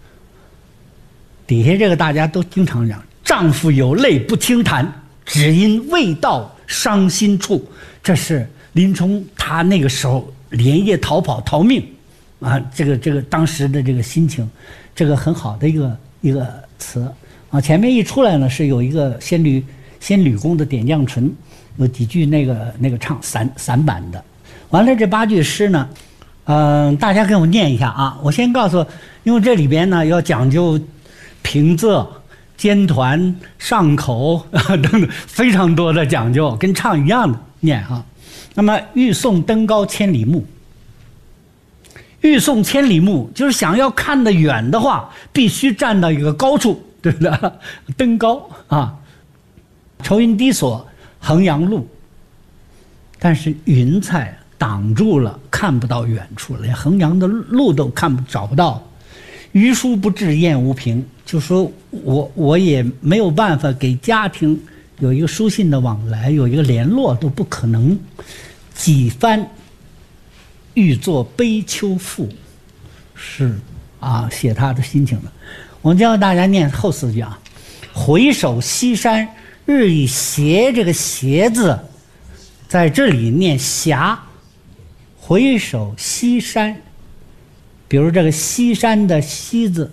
底下这个大家都经常讲，丈夫有泪不轻弹，只因未到伤心处。这是林冲他那个时候连夜逃跑逃命啊，这个当时的这个心情，这个很好的一个词啊。前面一出来呢，是有一个仙吕公的点将唇，有几句那个唱散板的。完了这8句诗呢，大家跟我念一下啊。我先告诉，因为这里边呢要讲究平仄、间团、上口等等非常多的讲究，跟唱一样的念啊。那么欲送登高千里目，欲送千里目就是想要看得远的话，必须站到一个高处，对不对？登高啊。愁云低锁衡阳路，但是云彩挡住了，看不到远处了，连衡阳的路都找不到。余书不至雁无凭，就说我也没有办法给家庭有一个书信的往来，有一个联络都不可能。几番欲作悲秋赋，是啊，写他的心情的。我教大家念后4句啊。回首西山日已斜，这个斜字在这里念斜。回首西山，比如这个西山的西字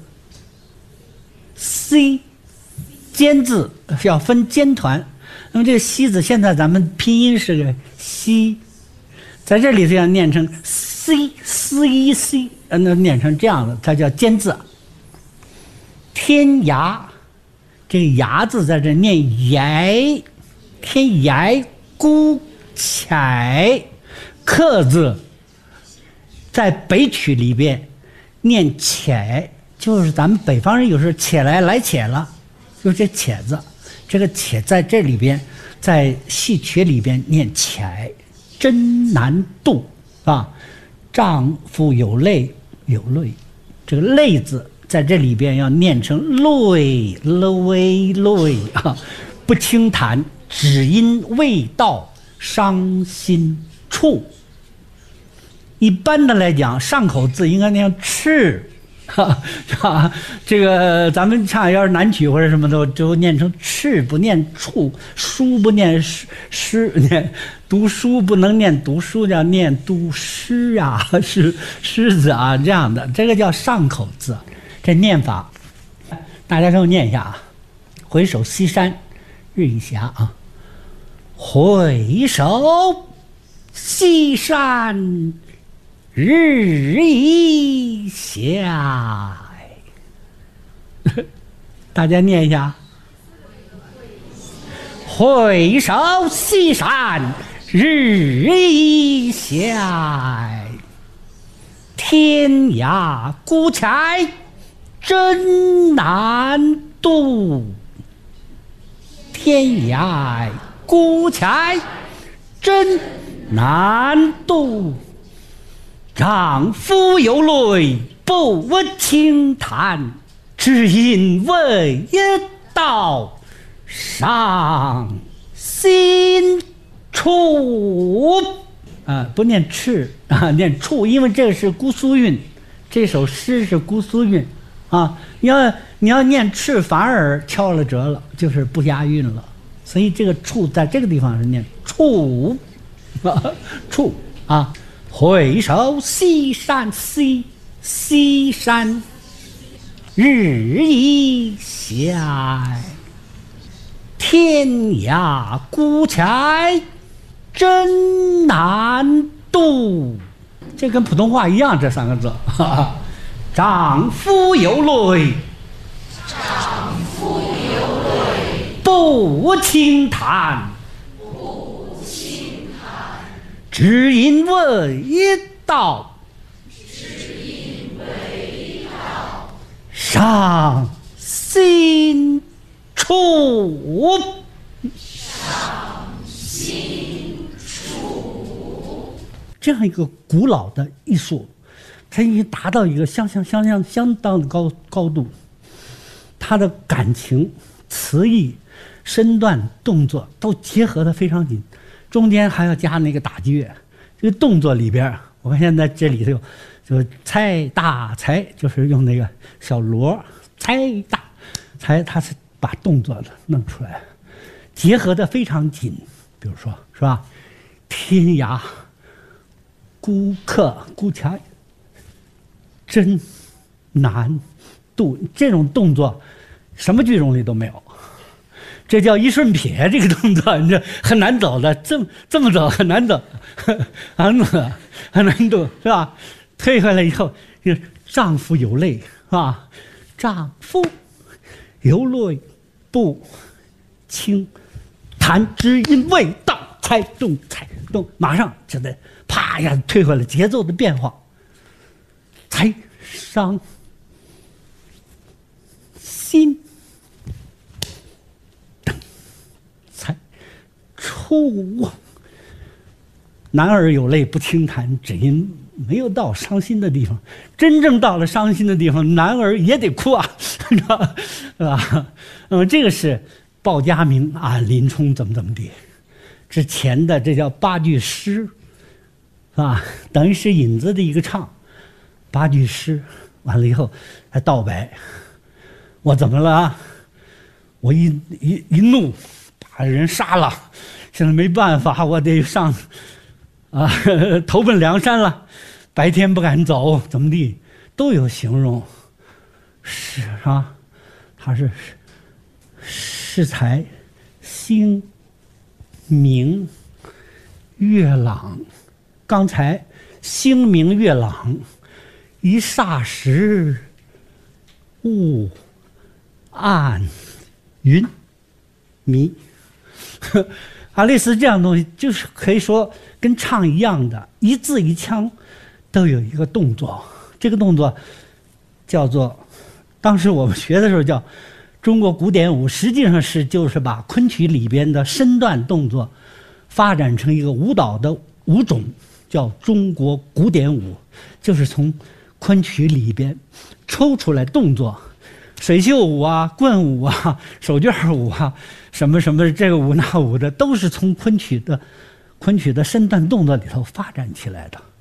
，C 尖字要分尖团。那么这个西字现在咱们拼音是个西，在这里就要念成 C， 那念成这样的，它叫尖字。天涯，这个涯字在这念崖，天涯孤且，客字在北曲里边念且，就是咱们北方人有时候且来且了，就是这且字， 这个且在这里边，在戏曲里边念且，真难度啊！丈夫有泪有泪，这个泪字在这里边要念成泪泪啊！不轻弹，只因未到伤心处。一般的来讲，上口字应该念赤。这个咱们唱要是南曲或者什么的，就念成赤，不念处；书不念诗，念读书不能念读书，叫念读诗啊，是诗字啊，这样的，这个叫上口字。这念法，大家跟我念一下啊：回首西山日已斜啊，回首西山日已斜，大家念一下。回首西山日已斜，天涯孤峅真难渡。天涯孤峅真难渡。丈夫有泪不轻弹，只因未到伤心处。不念赤啊，念处，因为这个是姑苏韵，这首诗是姑苏韵啊。你要念赤，反而敲了折了，就是不押韵了。所以这个处在这个地方是念处，处啊。回首西山西山日已斜，天涯孤峅真难渡。这跟普通话一样，这三个字。丈夫有泪不轻弹，只因未到伤心处。这样一个古老的艺术，它已经达到一个相当的高度，它的感情、词意、身段、动作都结合得非常紧，中间还要加那个打击乐。这个动作里边，我看现在这里头就猜大猜，就是用那个小锣猜大猜，它是把动作弄出来，结合得非常紧。比如说，是吧？天涯孤峅真难渡，这种动作什么剧种里都没有，这叫一顺撇。这个动作你这很难走的，这么走很难走，很难走，是吧？退回来以后，丈夫有泪，是吧？丈夫有泪不轻弹，只因未到才动，马上就得啪一下退回来，节奏的变化，才伤心才处。男儿有泪不轻弹，只因没有到伤心的地方。真正到了伤心的地方，男儿也得哭啊，是吧？这个是鲍家明啊，林冲怎么地之前的，这叫八句诗，是吧？等于是引子的一个唱，八句诗完了以后还道白，我怎么了啊？我一怒把人杀了，现在没办法，我得上投奔梁山了，白天不敢走，怎么地都有形容，是啊，他是诗才星明月朗。刚才星明月朗，一霎时雾暗云迷。类似这样的东西，就是可以说跟唱一样的，一字一腔都有一个动作。这个动作叫做，当时我们学的时候叫中国古典舞实际上就是把昆曲里边的身段动作发展成一个舞蹈的舞种，叫中国古典舞，就是从昆曲里边抽出来动作，水袖舞啊、棍舞啊、手绢舞啊，什么什么这个舞那舞的，都是从昆曲的身段动作里头发展起来的。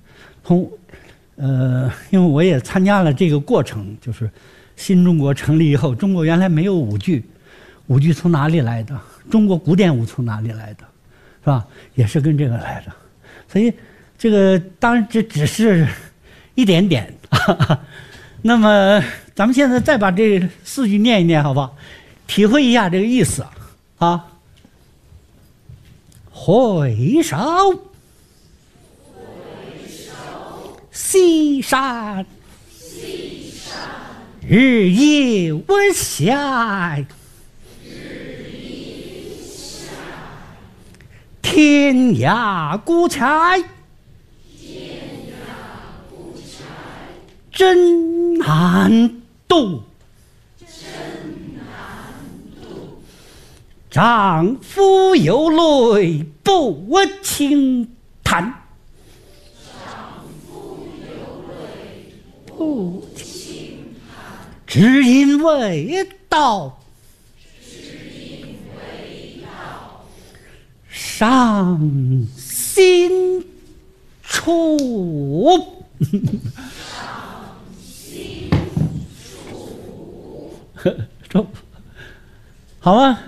因为我也参加了这个过程，就是新中国成立以后，中国原来没有舞剧，舞剧从哪里来的？中国古典舞从哪里来的？是吧？也是跟这个来的。所以这个当然这只是一点点。那么咱们现在再把这4句念一念，好不好？体会一下这个意思啊。回首西山，日夜问霞，天涯孤柴，真难渡。丈夫有泪不轻弹，不轻弹，只因为道，伤心处。好吗？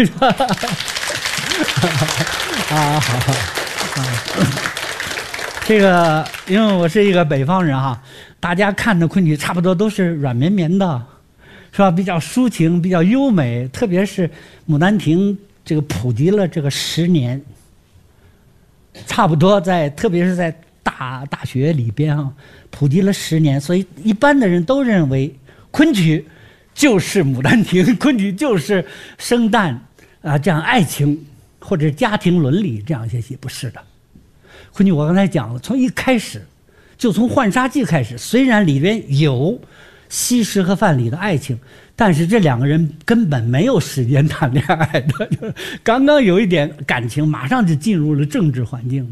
这个因为我是一个北方人哈，大家看的昆曲差不多都是软绵绵的，是吧？比较抒情，比较优美。特别是《牡丹亭》这个普及了这个10年，差不多特别是在大学里边啊，普及了10年，所以一般的人都认为昆曲就是《牡丹亭》，昆曲就是生旦啊这样爱情或者家庭伦理这样一些戏，不是的。昆曲我刚才讲了，从一开始就从《浣纱记》开始，虽然里边有西施和范蠡的爱情，但是这2个人根本没有时间谈恋爱的，刚刚有一点感情，马上就进入了政治环境，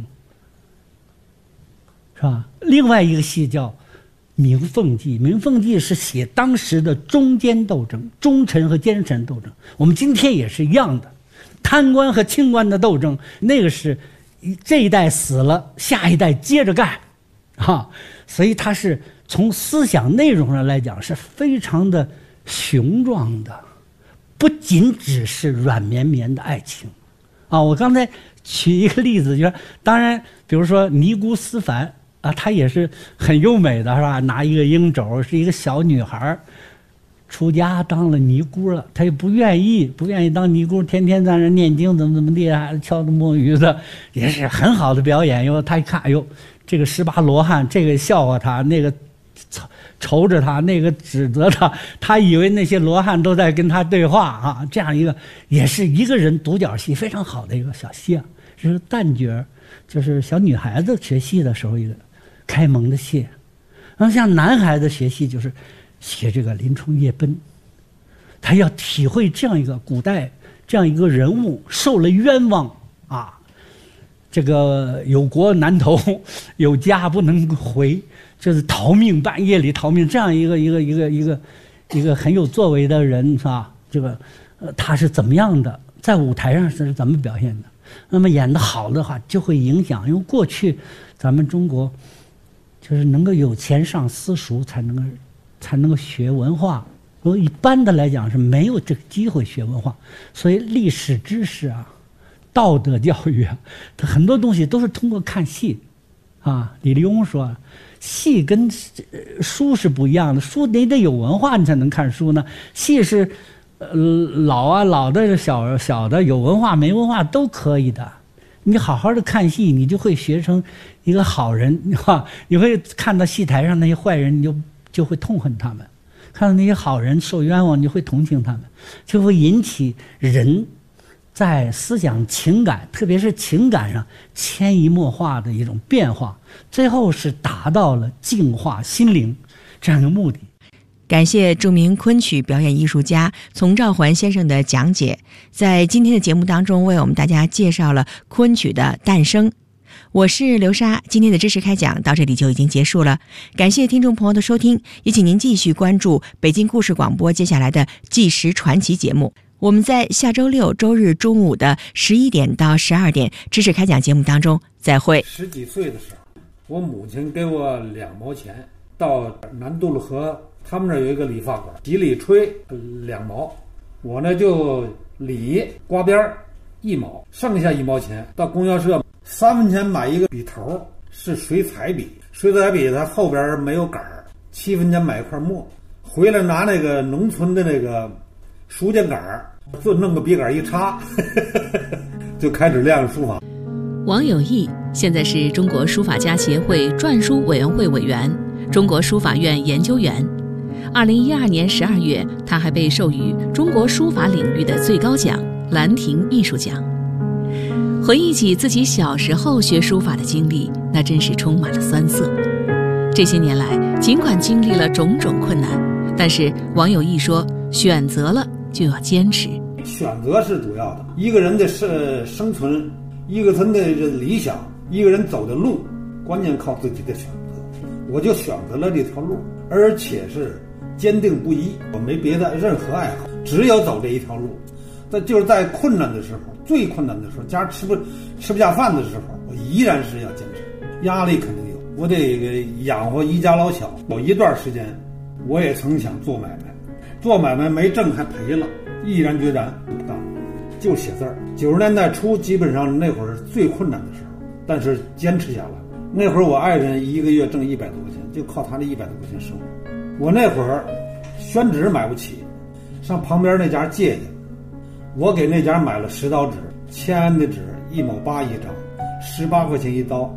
是吧？另外一个戏叫《鸣凤记》，《鸣凤记》是写当时的中间斗争，忠臣和奸臣斗争。我们今天也是一样的，贪官和清官的斗争，那个是这一代死了，下一代接着干，啊，所以它是从思想内容上来讲是非常的雄壮的，不仅只是软绵绵的爱情，啊，我刚才举一个例子，就是当然，比如说尼姑思凡。啊，她也是很优美的，是吧？拿一个鹰肘，是一个小女孩，出家当了尼姑了，她也不愿意当尼姑，天天在那念经，怎么地啊，敲着摸鱼的，也是很好的表演。因为她一看，哎呦，这个18罗汉，这个笑话她，那个愁着她，那个指责她，她以为那些罗汉都在跟她对话啊。这样一个也是一个人独角戏，非常好的一个小戏啊，这是旦角，就是小女孩子学戏的时候一个开蒙的戏。那像男孩子学戏就是写这个林冲夜奔，他要体会这样一个古代这样一个人物受了冤枉啊，这个有国难投，有家不能回，就是逃命，半夜里逃命，这样一个很有作为的人，是吧？这个他是怎么样的，在舞台上是怎么表现的？那么演得好的话，就会影响，因为过去咱们中国就是能够有钱上私塾才能够学文化，如果一般的来讲是没有这个机会学文化，所以历史知识啊、道德教育啊，它很多东西都是通过看戏啊。李立翁说，戏跟书是不一样的，书你得有文化你才能看书呢，戏是老的小的，有文化没文化都可以的。你好好的看戏，你就会学成一个好人，你会看到戏台上那些坏人，你就会痛恨他们；看到那些好人受冤枉，你就会同情他们，就会引起人在思想情感，特别是情感上潜移默化的一种变化，最后是达到了净化心灵这样一个目的。 感谢著名昆曲表演艺术家丛兆环先生的讲解，在今天的节目当中为我们大家介绍了昆曲的诞生。我是刘莎，今天的知识开讲到这里就已经结束了，感谢听众朋友的收听，也请您继续关注北京故事广播接下来的纪实传奇节目。我们在下周六周日中午的11点到12点知识开讲节目当中再会。 10几岁的时候，我母亲给我2毛钱，到南渡路河他们那儿有一个理发馆，洗理吹2毛，我呢就理刮边1毛，剩下1毛钱到供销社3分钱买一个笔头，是水彩笔，水彩笔它后边没有杆儿，7分钱买一块墨，回来拿那个农村的那个书签杆儿，就弄个笔杆一插就开始练书法。 王有义现在是中国书法家协会篆书委员会委员、中国书法院研究员。2012年12月，他还被授予中国书法领域的最高奖兰亭艺术奖。回忆起自己小时候学书法的经历，那真是充满了酸涩。这些年来，尽管经历了种种困难，但是王有义说，选择了就要坚持。 选择是主要的，一个人的生存，一个人的理想，一个人走的路，关键靠自己的选择。我就选择了这条路，而且是坚定不移，我没别的任何爱好，只有走这一条路。就是在困难的时候，最困难的时候，家吃不下饭的时候，我依然是要坚持。压力肯定有，我得养活一家老小。有一段时间，我也曾想做买卖，做买卖没挣还赔了，毅然决然不干，就写字儿。90年代初，基本上那会儿最困难的时候，但是坚持下来。那会儿我爱人一个月挣100多块钱，就靠他这100多块钱生活。我那会儿宣纸买不起，上旁边那家借去，我给那家买了10刀纸，签的纸1毛8一张，18块钱一刀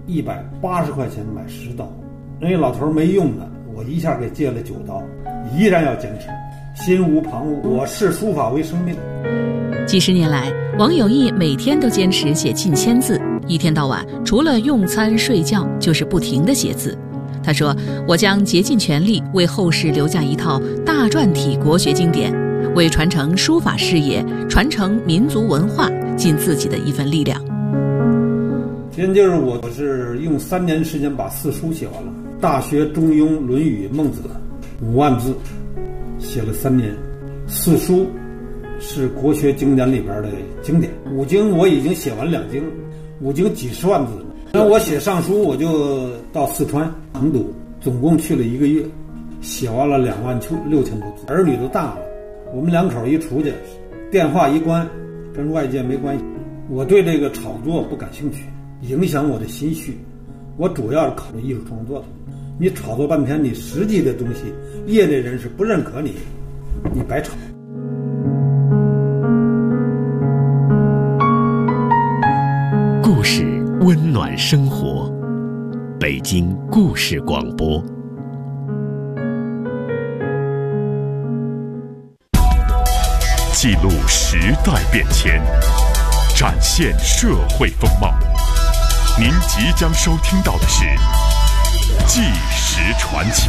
，180块钱买10刀。人家老头没用的，我一下给借了9刀，依然要坚持，心无旁骛。我视书法为生命。 几十年来，王有义每天都坚持写近1000字，一天到晚除了用餐睡觉就是不停地写字。他说，我将竭尽全力为后世留下一套大篆体国学经典，为传承书法事业、传承民族文化尽自己的一份力量。 今天就是我是用3年时间把4书写完了，大学、中庸、论语、孟子5万字写了3年。4书是国学经典里边的经典，5经我已经写完2经，5经几十万字了。那我写上书，我就到四川成都，总共去了1个月，写完了26000多字。儿女都大了，我们2口一出去，电话一关，跟外界没关系。我对这个炒作不感兴趣，影响我的心绪。我主要是考虑艺术创作的。你炒作半天，你实际的东西，业内人士不认可你，你白炒。 故事温暖生活，北京故事广播。 记录时代变迁，展现社会风貌。您即将收听到的是《纪实传奇》。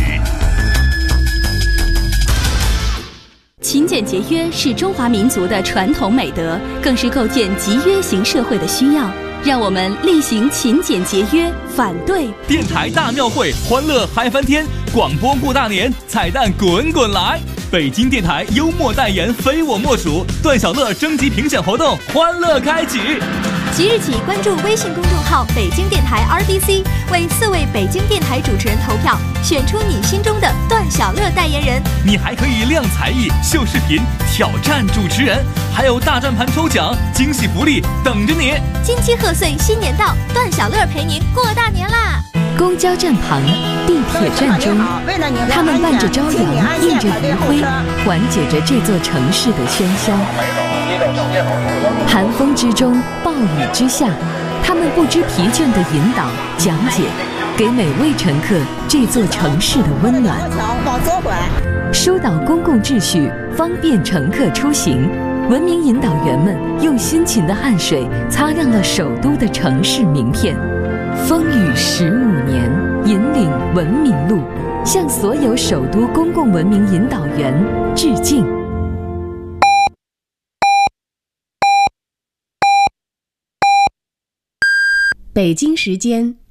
勤俭节约是中华民族的传统美德，更是构建集约型社会的需要。让我们力行勤俭节约，反对电台大庙会，欢乐嗨翻天，广播过大年，彩蛋滚滚来。北京电台幽默代言非我莫属，段小乐征集评选活动欢乐开启。 即日起关注微信公众号北京电台 RDC， 为4位北京电台主持人投票，选出你心中的段小乐代言人。 你还可以亮才艺、秀视频、挑战主持人，还有大转盘抽奖、惊喜福利等着你。 金鸡贺岁，新年到，段小乐陪您过大年啦！ 公交站旁、地铁站中，他们伴着朝阳，映着余晖，缓解着这座城市的喧嚣。寒风之中，暴雨之下，他们不知疲倦地引导、讲解，给每位乘客这座城市的温暖。疏导公共秩序，方便乘客出行。文明引导员们用辛勤的汗水擦亮了首都的城市名片。风雨15年，引领文明路。 向所有首都公共文明引导员致敬。 北京时间